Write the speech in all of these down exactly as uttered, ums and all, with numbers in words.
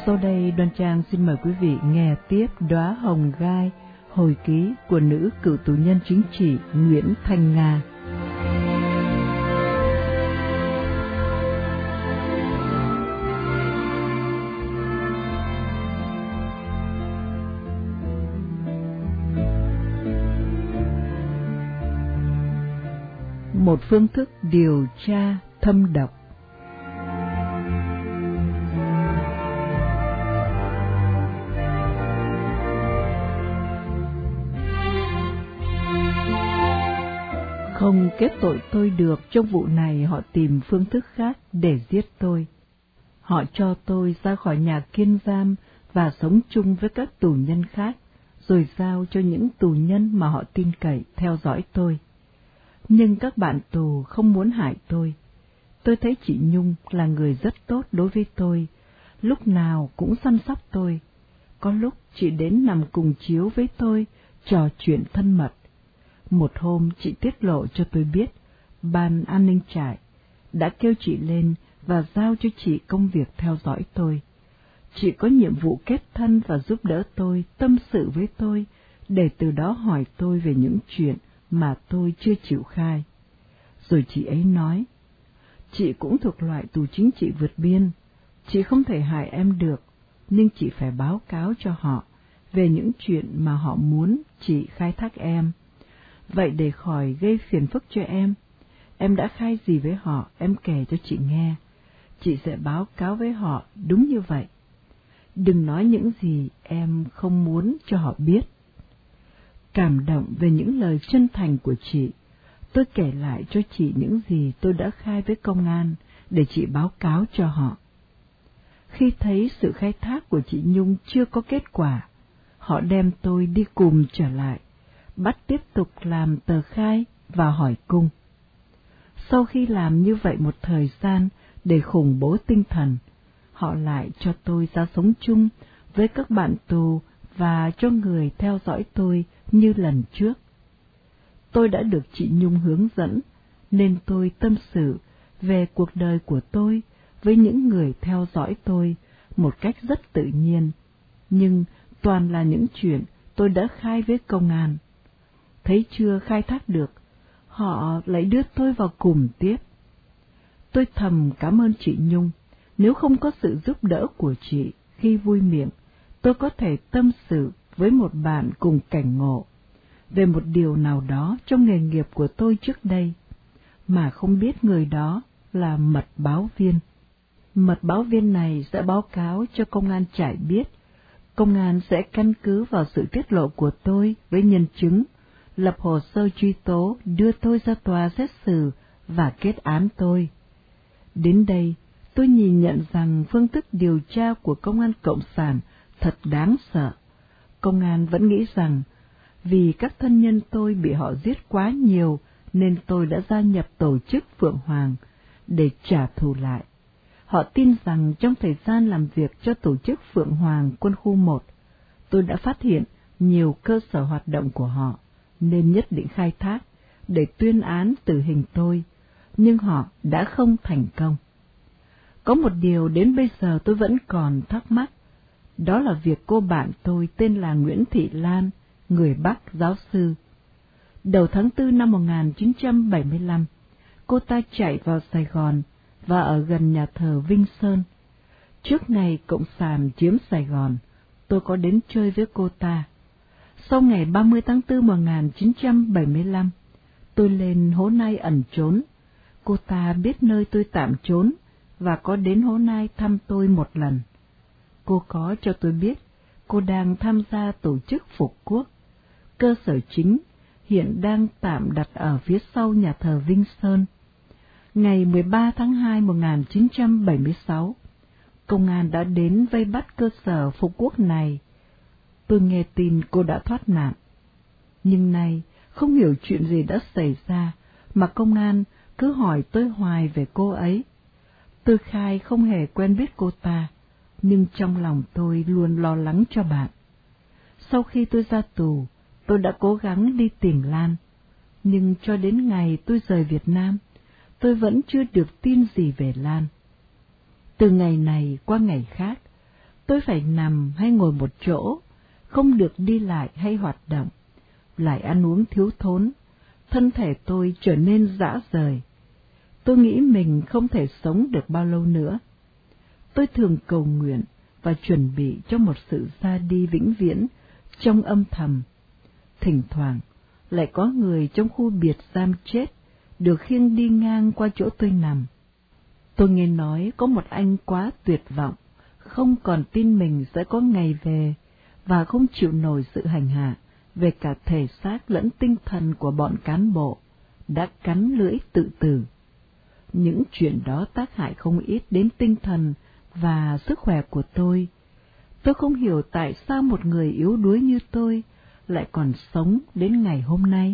Sau đây Đoan Trang xin mời quý vị nghe tiếp Đóa Hồng Gai, hồi ký của nữ cựu tù nhân chính trị Nguyễn Thanh Nga. Một phương thức điều tra thâm độc. Không kết tội tôi được, trong vụ này họ tìm phương thức khác để giết tôi. Họ cho tôi ra khỏi nhà kiên giam và sống chung với các tù nhân khác, rồi giao cho những tù nhân mà họ tin cậy theo dõi tôi. Nhưng các bạn tù không muốn hại tôi. Tôi thấy chị Nhung là người rất tốt đối với tôi, lúc nào cũng săn sóc tôi. Có lúc chị đến nằm cùng chiếu với tôi, trò chuyện thân mật. Một hôm chị tiết lộ cho tôi biết, ban an ninh trại đã kêu chị lên và giao cho chị công việc theo dõi tôi. Chị có nhiệm vụ kết thân và giúp đỡ tôi, tâm sự với tôi, để từ đó hỏi tôi về những chuyện mà tôi chưa chịu khai. Rồi chị ấy nói, chị cũng thuộc loại tù chính trị vượt biên, chị không thể hại em được, nhưng chị phải báo cáo cho họ về những chuyện mà họ muốn chị khai thác em. Vậy để khỏi gây phiền phức cho em, em đã khai gì với họ, em kể cho chị nghe. Chị sẽ báo cáo với họ đúng như vậy. Đừng nói những gì em không muốn cho họ biết. Cảm động về những lời chân thành của chị, tôi kể lại cho chị những gì tôi đã khai với công an để chị báo cáo cho họ. Khi thấy sự khai thác của chị Nhung chưa có kết quả, họ đem tôi đi cùng trở lại, bắt tiếp tục làm tờ khai và hỏi cung. Sau khi làm như vậy một thời gian để khủng bố tinh thần, họ lại cho tôi ra sống chung với các bạn tù và cho người theo dõi tôi như lần trước. Tôi đã được chị Nhung hướng dẫn, nên tôi tâm sự về cuộc đời của tôi với những người theo dõi tôi một cách rất tự nhiên, nhưng toàn là những chuyện tôi đã khai với công an. Thấy chưa khai thác được, họ lại đưa tôi vào cùng tiếp. Tôi thầm cảm ơn chị Nhung, nếu không có sự giúp đỡ của chị khi vui miệng, tôi có thể tâm sự với một bạn cùng cảnh ngộ về một điều nào đó trong nghề nghiệp của tôi trước đây, mà không biết người đó là mật báo viên. Mật báo viên này sẽ báo cáo cho công an trại biết. Công an sẽ căn cứ vào sự tiết lộ của tôi với nhân chứng, lập hồ sơ truy tố, đưa tôi ra tòa xét xử và kết án tôi. Đến đây, tôi nhìn nhận rằng phương thức điều tra của công an Cộng sản thật đáng sợ. Công an vẫn nghĩ rằng, vì các thân nhân tôi bị họ giết quá nhiều, nên tôi đã gia nhập tổ chức Phượng Hoàng để trả thù lại. Họ tin rằng trong thời gian làm việc cho tổ chức Phượng Hoàng quân khu một, tôi đã phát hiện nhiều cơ sở hoạt động của họ, nên nhất định khai thác để tuyên án tử hình tôi, nhưng họ đã không thành công. Có một điều đến bây giờ tôi vẫn còn thắc mắc, đó là việc cô bạn tôi tên là Nguyễn Thị Lan, người Bắc giáo sư. Đầu tháng tư năm một nghìn chín trăm bảy mươi lăm, cô ta chạy vào Sài Gòn và ở gần nhà thờ Vinh Sơn. Trước ngày Cộng sản chiếm Sài Gòn, tôi có đến chơi với cô ta. Sau ngày ba mươi tháng tư một nghìn chín trăm bảy mươi lăm, tôi lên Hố Nai ẩn trốn. Cô ta biết nơi tôi tạm trốn và có đến Hố Nai thăm tôi một lần. Cô có cho tôi biết cô đang tham gia tổ chức Phục Quốc. Cơ sở chính hiện đang tạm đặt ở phía sau nhà thờ Vinh Sơn. Ngày mười ba tháng hai một nghìn chín trăm bảy mươi sáu, công an đã đến vây bắt cơ sở Phục Quốc này. Tôi nghe tin cô đã thoát nạn. Nhưng nay, không hiểu chuyện gì đã xảy ra, mà công an cứ hỏi tôi hoài về cô ấy. Tôi khai không hề quen biết cô ta, nhưng trong lòng tôi luôn lo lắng cho bạn. Sau khi tôi ra tù, tôi đã cố gắng đi tìm Lan, nhưng cho đến ngày tôi rời Việt Nam, tôi vẫn chưa được tin gì về Lan. Từ ngày này qua ngày khác, Tôi phải nằm hay ngồi một chỗ, không được đi lại hay hoạt động, lại ăn uống thiếu thốn, thân thể tôi trở nên rã rời. Tôi nghĩ mình không thể sống được bao lâu nữa. Tôi thường cầu nguyện và chuẩn bị cho một sự ra đi vĩnh viễn trong âm thầm. Thỉnh thoảng, lại có người trong khu biệt giam chết được khiêng đi ngang qua chỗ tôi nằm. Tôi nghe nói có một anh quá tuyệt vọng, không còn tin mình sẽ có ngày về, và không chịu nổi sự hành hạ về cả thể xác lẫn tinh thần của bọn cán bộ, đã cắn lưỡi tự tử. Những chuyện đó tác hại không ít đến tinh thần và sức khỏe của tôi. Tôi không hiểu tại sao một người yếu đuối như tôi lại còn sống đến ngày hôm nay.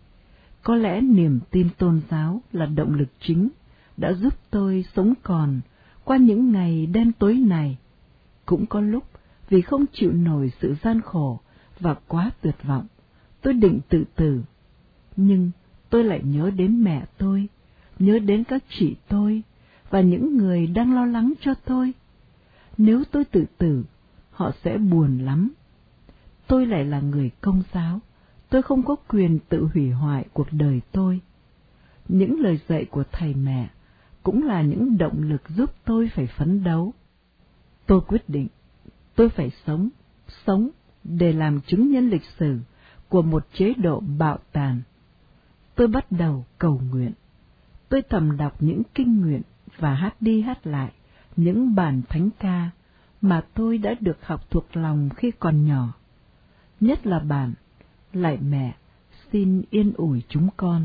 Có lẽ niềm tin tôn giáo là động lực chính đã giúp tôi sống còn qua những ngày đen tối này. Cũng có lúc vì không chịu nổi sự gian khổ và quá tuyệt vọng, tôi định tự tử. Nhưng tôi lại nhớ đến mẹ tôi, nhớ đến các chị tôi và những người đang lo lắng cho tôi. Nếu tôi tự tử, họ sẽ buồn lắm. Tôi lại là người Công giáo, tôi không có quyền tự hủy hoại cuộc đời tôi. Những lời dạy của thầy mẹ cũng là những động lực giúp tôi phải phấn đấu. Tôi quyết định, tôi phải sống, sống để làm chứng nhân lịch sử của một chế độ bạo tàn. Tôi bắt đầu cầu nguyện. Tôi thầm đọc những kinh nguyện và hát đi hát lại những bản thánh ca mà tôi đã được học thuộc lòng khi còn nhỏ. Nhất là bản Lạy Mẹ, xin yên ủi chúng con.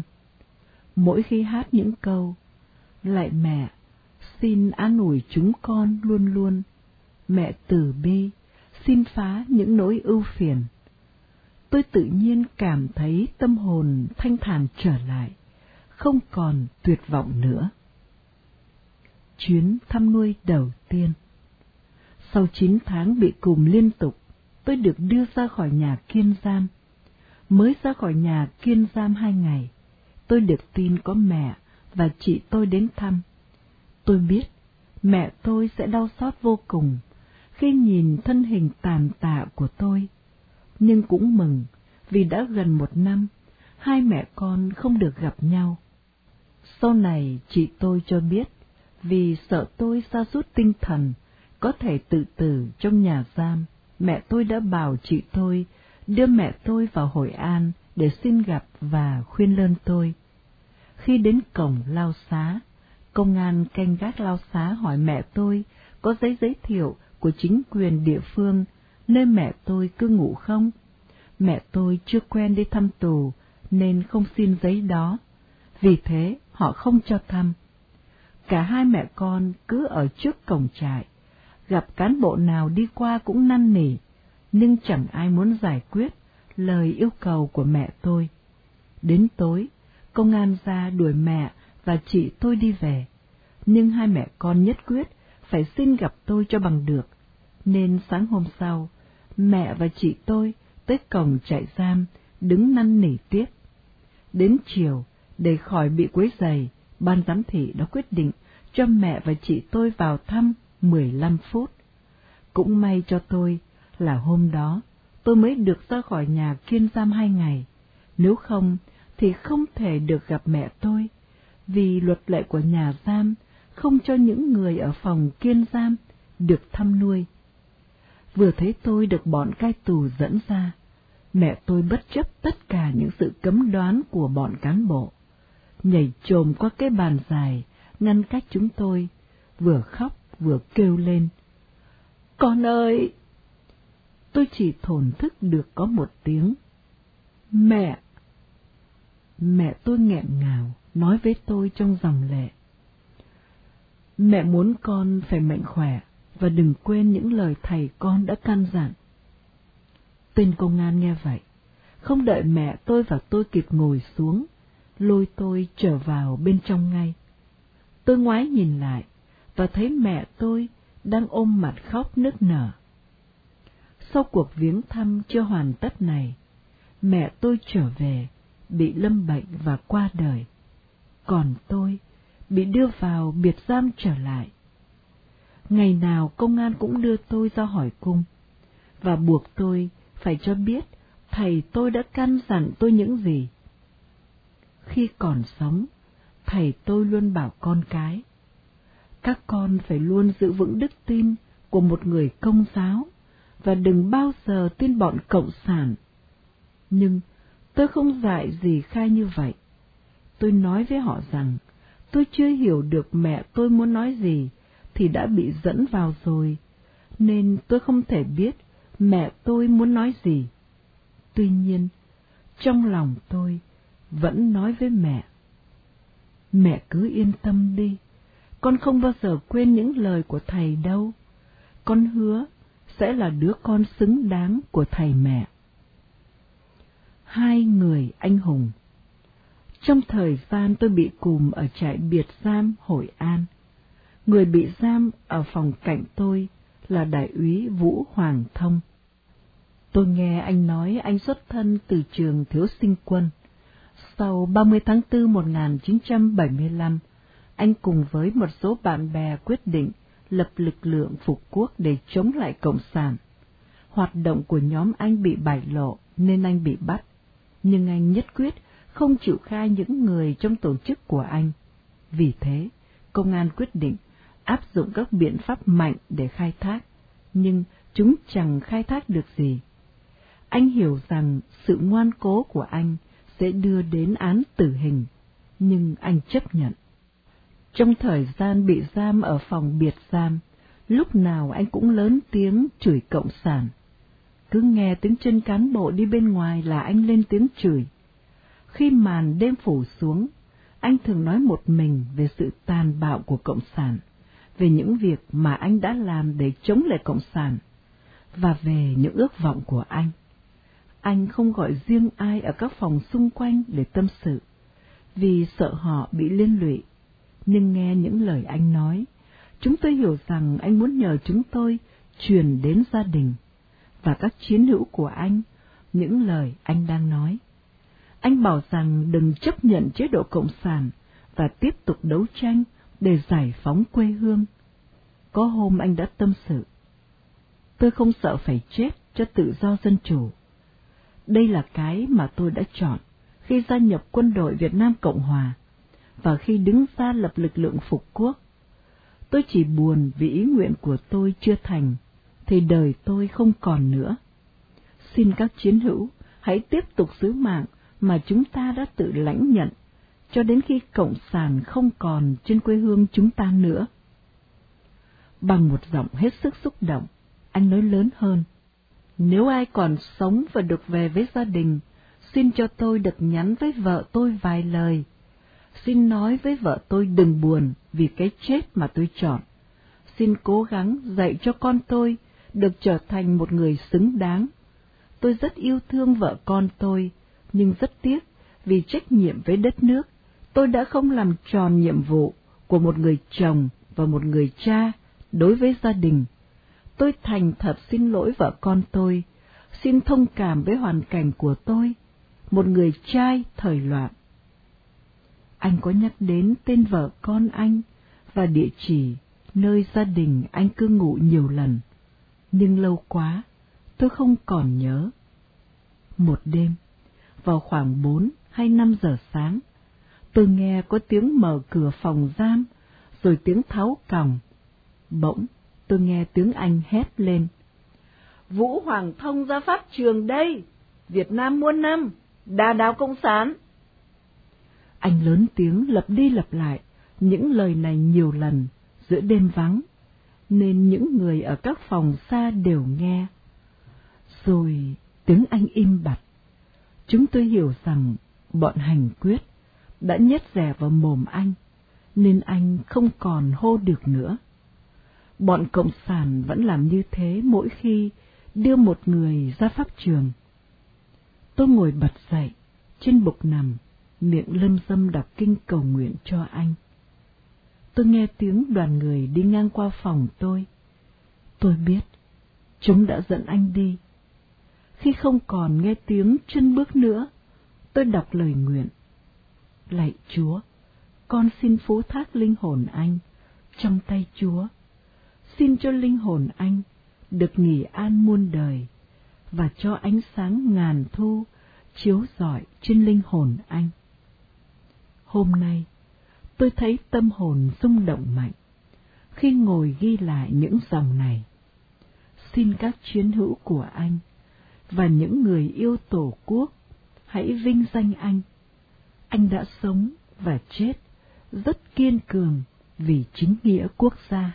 Mỗi khi hát những câu Lạy Mẹ, xin an ủi chúng con luôn luôn, Mẹ từ bi, xin phá những nỗi ưu phiền, tôi tự nhiên cảm thấy tâm hồn thanh thản trở lại, không còn tuyệt vọng nữa. Chuyến thăm nuôi đầu tiên. Sau chín tháng bị cùm liên tục, tôi được đưa ra khỏi nhà kiên giam. Mới ra khỏi nhà kiên giam hai ngày, tôi được tin có mẹ và chị tôi đến thăm. Tôi biết mẹ tôi sẽ đau xót vô cùng khi nhìn thân hình tàn tạ của tôi, nhưng cũng mừng vì đã gần một năm, hai mẹ con không được gặp nhau. Sau này chị tôi cho biết, vì sợ tôi sa sút tinh thần, có thể tự tử trong nhà giam, mẹ tôi đã bảo chị tôi đưa mẹ tôi vào Hội An để xin gặp và khuyên lơn tôi. Khi đến cổng lao xá, công an canh gác lao xá hỏi mẹ tôi có giấy giới thiệu của chính quyền địa phương nơi mẹ tôi cư ngụ không. Mẹ tôi chưa quen đi thăm tù nên không xin giấy đó, vì thế họ không cho thăm. Cả hai mẹ con cứ ở trước cổng trại, gặp cán bộ nào đi qua cũng năn nỉ, nhưng chẳng ai muốn giải quyết lời yêu cầu của mẹ tôi. Đến tối, công an ra đuổi mẹ và chị tôi đi về, nhưng hai mẹ con nhất quyết phải xin gặp tôi cho bằng được, nên sáng hôm sau, mẹ và chị tôi tới cổng trại giam đứng năn nỉ tiếp. Đến chiều, để khỏi bị quấy rầy, ban giám thị đã quyết định cho mẹ và chị tôi vào thăm mười lăm phút. Cũng may cho tôi là hôm đó tôi mới được ra khỏi nhà kiên giam hai ngày, nếu không thì không thể được gặp mẹ tôi, vì luật lệ của nhà giam không cho những người ở phòng kiên giam được thăm nuôi. Vừa thấy tôi được bọn cai tù dẫn ra, mẹ tôi bất chấp tất cả những sự cấm đoán của bọn cán bộ, nhảy chồm qua cái bàn dài ngăn cách chúng tôi, vừa khóc vừa kêu lên: "Con ơi!" Tôi chỉ thổn thức được có một tiếng: "Mẹ!" Mẹ tôi nghẹn ngào nói với tôi trong dòng lệ: "Mẹ muốn con phải mạnh khỏe và đừng quên những lời thầy con đã căn dặn." Tên công an nghe vậy, không đợi mẹ tôi và tôi kịp ngồi xuống, lôi tôi trở vào bên trong ngay. Tôi ngoái nhìn lại và thấy mẹ tôi đang ôm mặt khóc nức nở. Sau cuộc viếng thăm chưa hoàn tất này, mẹ tôi trở về, bị lâm bệnh và qua đời. Còn tôi bị đưa vào biệt giam trở lại. Ngày nào công an cũng đưa tôi ra hỏi cung, và buộc tôi phải cho biết thầy tôi đã căn dặn tôi những gì. Khi còn sống, thầy tôi luôn bảo con cái, các con phải luôn giữ vững đức tin của một người Công giáo, và đừng bao giờ tin bọn Cộng sản. Nhưng tôi không dạy gì khai như vậy. Tôi nói với họ rằng, tôi chưa hiểu được mẹ tôi muốn nói gì, thì đã bị dẫn vào rồi, nên tôi không thể biết mẹ tôi muốn nói gì. Tuy nhiên, trong lòng tôi vẫn nói với mẹ, mẹ cứ yên tâm đi, con không bao giờ quên những lời của thầy đâu. Con hứa sẽ là đứa con xứng đáng của thầy mẹ. Hai người anh hùng. Trong thời gian tôi bị cùm ở trại biệt giam Hội An, người bị giam ở phòng cạnh tôi là đại úy Vũ Hoàng Thông. Tôi nghe anh nói anh xuất thân từ trường thiếu sinh quân. Sau ba mươi tháng tư một nghìn chín trăm bảy mươi lăm, anh cùng với một số bạn bè quyết định lập lực lượng phục quốc để chống lại Cộng sản. Hoạt động của nhóm anh bị bại lộ nên anh bị bắt, nhưng anh nhất quyết không chịu khai những người trong tổ chức của anh. Vì thế, công an quyết định áp dụng các biện pháp mạnh để khai thác, nhưng chúng chẳng khai thác được gì. Anh hiểu rằng sự ngoan cố của anh sẽ đưa đến án tử hình, nhưng anh chấp nhận. Trong thời gian bị giam ở phòng biệt giam, lúc nào anh cũng lớn tiếng chửi Cộng sản. Cứ nghe tiếng chân cán bộ đi bên ngoài là anh lên tiếng chửi. Khi màn đêm phủ xuống, anh thường nói một mình về sự tàn bạo của Cộng sản, về những việc mà anh đã làm để chống lại Cộng sản, và về những ước vọng của anh. Anh không gọi riêng ai ở các phòng xung quanh để tâm sự, vì sợ họ bị liên lụy. Nhưng nghe những lời anh nói, chúng tôi hiểu rằng anh muốn nhờ chúng tôi truyền đến gia đình và các chiến hữu của anh những lời anh đang nói. Anh bảo rằng đừng chấp nhận chế độ Cộng sản và tiếp tục đấu tranh để giải phóng quê hương. Có hôm anh đã tâm sự, tôi không sợ phải chết cho tự do dân chủ. Đây là cái mà tôi đã chọn khi gia nhập quân đội Việt Nam Cộng Hòa và khi đứng ra lập lực lượng phục quốc. Tôi chỉ buồn vì ý nguyện của tôi chưa thành, thì đời tôi không còn nữa. Xin các chiến hữu hãy tiếp tục sứ mạng mà chúng ta đã tự lãnh nhận, cho đến khi Cộng sản không còn trên quê hương chúng ta nữa. Bằng một giọng hết sức xúc động, anh nói lớn hơn. Nếu ai còn sống và được về với gia đình, xin cho tôi được nhắn với vợ tôi vài lời. Xin nói với vợ tôi đừng buồn vì cái chết mà tôi chọn. Xin cố gắng dạy cho con tôi được trở thành một người xứng đáng. Tôi rất yêu thương vợ con tôi, nhưng rất tiếc vì trách nhiệm với đất nước, tôi đã không làm tròn nhiệm vụ của một người chồng và một người cha đối với gia đình. Tôi thành thật xin lỗi vợ con tôi, xin thông cảm với hoàn cảnh của tôi, một người trai thời loạn. Anh có nhắc đến tên vợ con anh và địa chỉ nơi gia đình anh cư ngụ nhiều lần, nhưng lâu quá, tôi không còn nhớ. Một đêm, vào khoảng bốn hay năm giờ sáng, tôi nghe có tiếng mở cửa phòng giam, rồi tiếng tháo còng. Bỗng, tôi nghe tiếng anh hét lên. Vũ Hoàng Thông ra pháp trường đây! Việt Nam muôn năm! Đà đạo Cộng sản! Anh lớn tiếng lặp đi lặp lại những lời này nhiều lần giữa đêm vắng, nên những người ở các phòng xa đều nghe. Rồi tiếng anh im bặt. Chúng tôi hiểu rằng bọn hành quyết đã nhét rẻ vào mồm anh, nên anh không còn hô được nữa. Bọn Cộng sản vẫn làm như thế mỗi khi đưa một người ra pháp trường. Tôi ngồi bật dậy, trên bục nằm, miệng lâm dâm đọc kinh cầu nguyện cho anh. Tôi nghe tiếng đoàn người đi ngang qua phòng tôi. Tôi biết, chúng đã dẫn anh đi. Khi không còn nghe tiếng chân bước nữa, tôi đọc lời nguyện. Lạy Chúa, con xin phó thác linh hồn anh trong tay Chúa. xin cho linh hồn anh được nghỉ an muôn đời, và cho ánh sáng ngàn thu chiếu rọi trên linh hồn anh. Hôm nay, tôi thấy tâm hồn rung động mạnh khi ngồi ghi lại những dòng này. Xin các chiến hữu của anh và những người yêu Tổ quốc hãy vinh danh anh. Anh đã sống và chết rất kiên cường vì chính nghĩa quốc gia.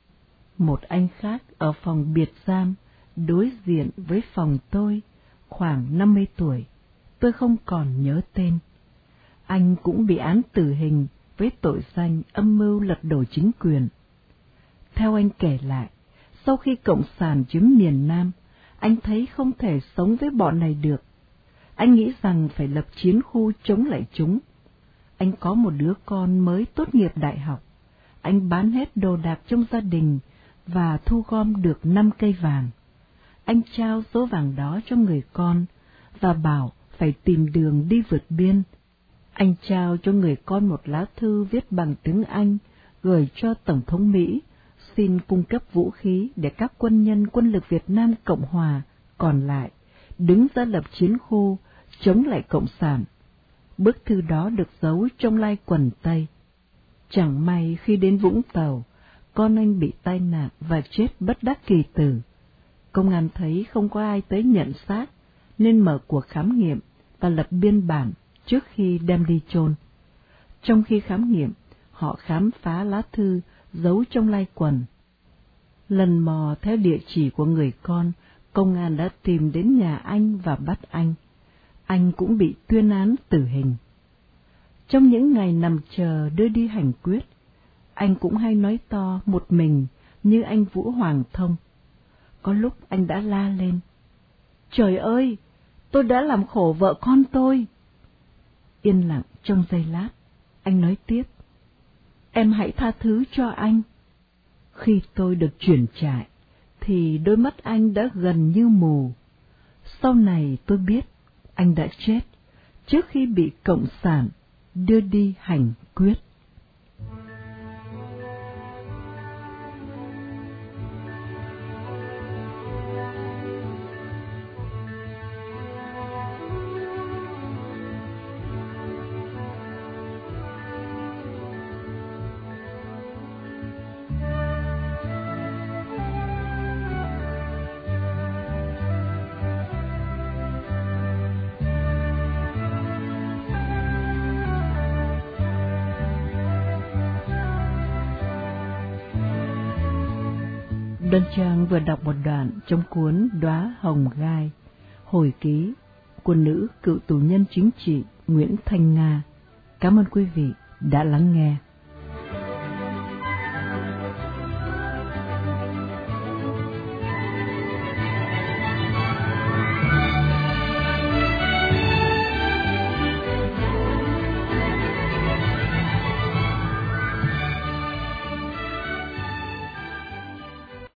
Một anh khác ở phòng biệt giam đối diện với phòng tôi, khoảng năm mươi tuổi, tôi không còn nhớ tên. Anh cũng bị án tử hình với tội danh âm mưu lật đổ chính quyền. Theo anh kể lại, sau khi Cộng sản chiếm miền Nam, anh thấy không thể sống với bọn này được. Anh nghĩ rằng phải lập chiến khu chống lại chúng. Anh có một đứa con mới tốt nghiệp đại học. Anh bán hết đồ đạc trong gia đình và thu gom được năm cây vàng. Anh trao số vàng đó cho người con và bảo phải tìm đường đi vượt biên. Anh trao cho người con một lá thư viết bằng tiếng Anh gửi cho Tổng thống Mỹ, xin cung cấp vũ khí để các quân nhân quân lực Việt Nam Cộng Hòa còn lại đứng ra lập chiến khu chống lại Cộng sản. Bức thư đó được giấu trong lai quần Tây. Chẳng may khi đến Vũng Tàu, con anh bị tai nạn và chết bất đắc kỳ tử. Công an thấy không có ai tới nhận xác, nên mở cuộc khám nghiệm và lập biên bản trước khi đem đi chôn. Trong khi khám nghiệm, họ khám phá lá thư giấu trong lai quần. Lần mò theo địa chỉ của người con, công an đã tìm đến nhà anh và bắt anh. Anh cũng bị tuyên án tử hình. Trong những ngày nằm chờ đưa đi hành quyết, anh cũng hay nói to một mình như anh Vũ Hoàng Thông. Có lúc anh đã la lên: "Trời ơi, tôi đã làm khổ vợ con tôi." Yên lặng trong giây lát, anh nói tiếp: "Em hãy tha thứ cho anh." Khi tôi được chuyển trại, thì đôi mắt anh đã gần như mù. Sau này tôi biết anh đã chết trước khi bị Cộng sản đưa đi hành quyết. Đoan Trang vừa đọc một đoạn trong cuốn Đóa Hồng Gai, hồi ký của nữ cựu tù nhân chính trị Nguyễn Thanh Nga. Cảm ơn quý vị đã lắng nghe.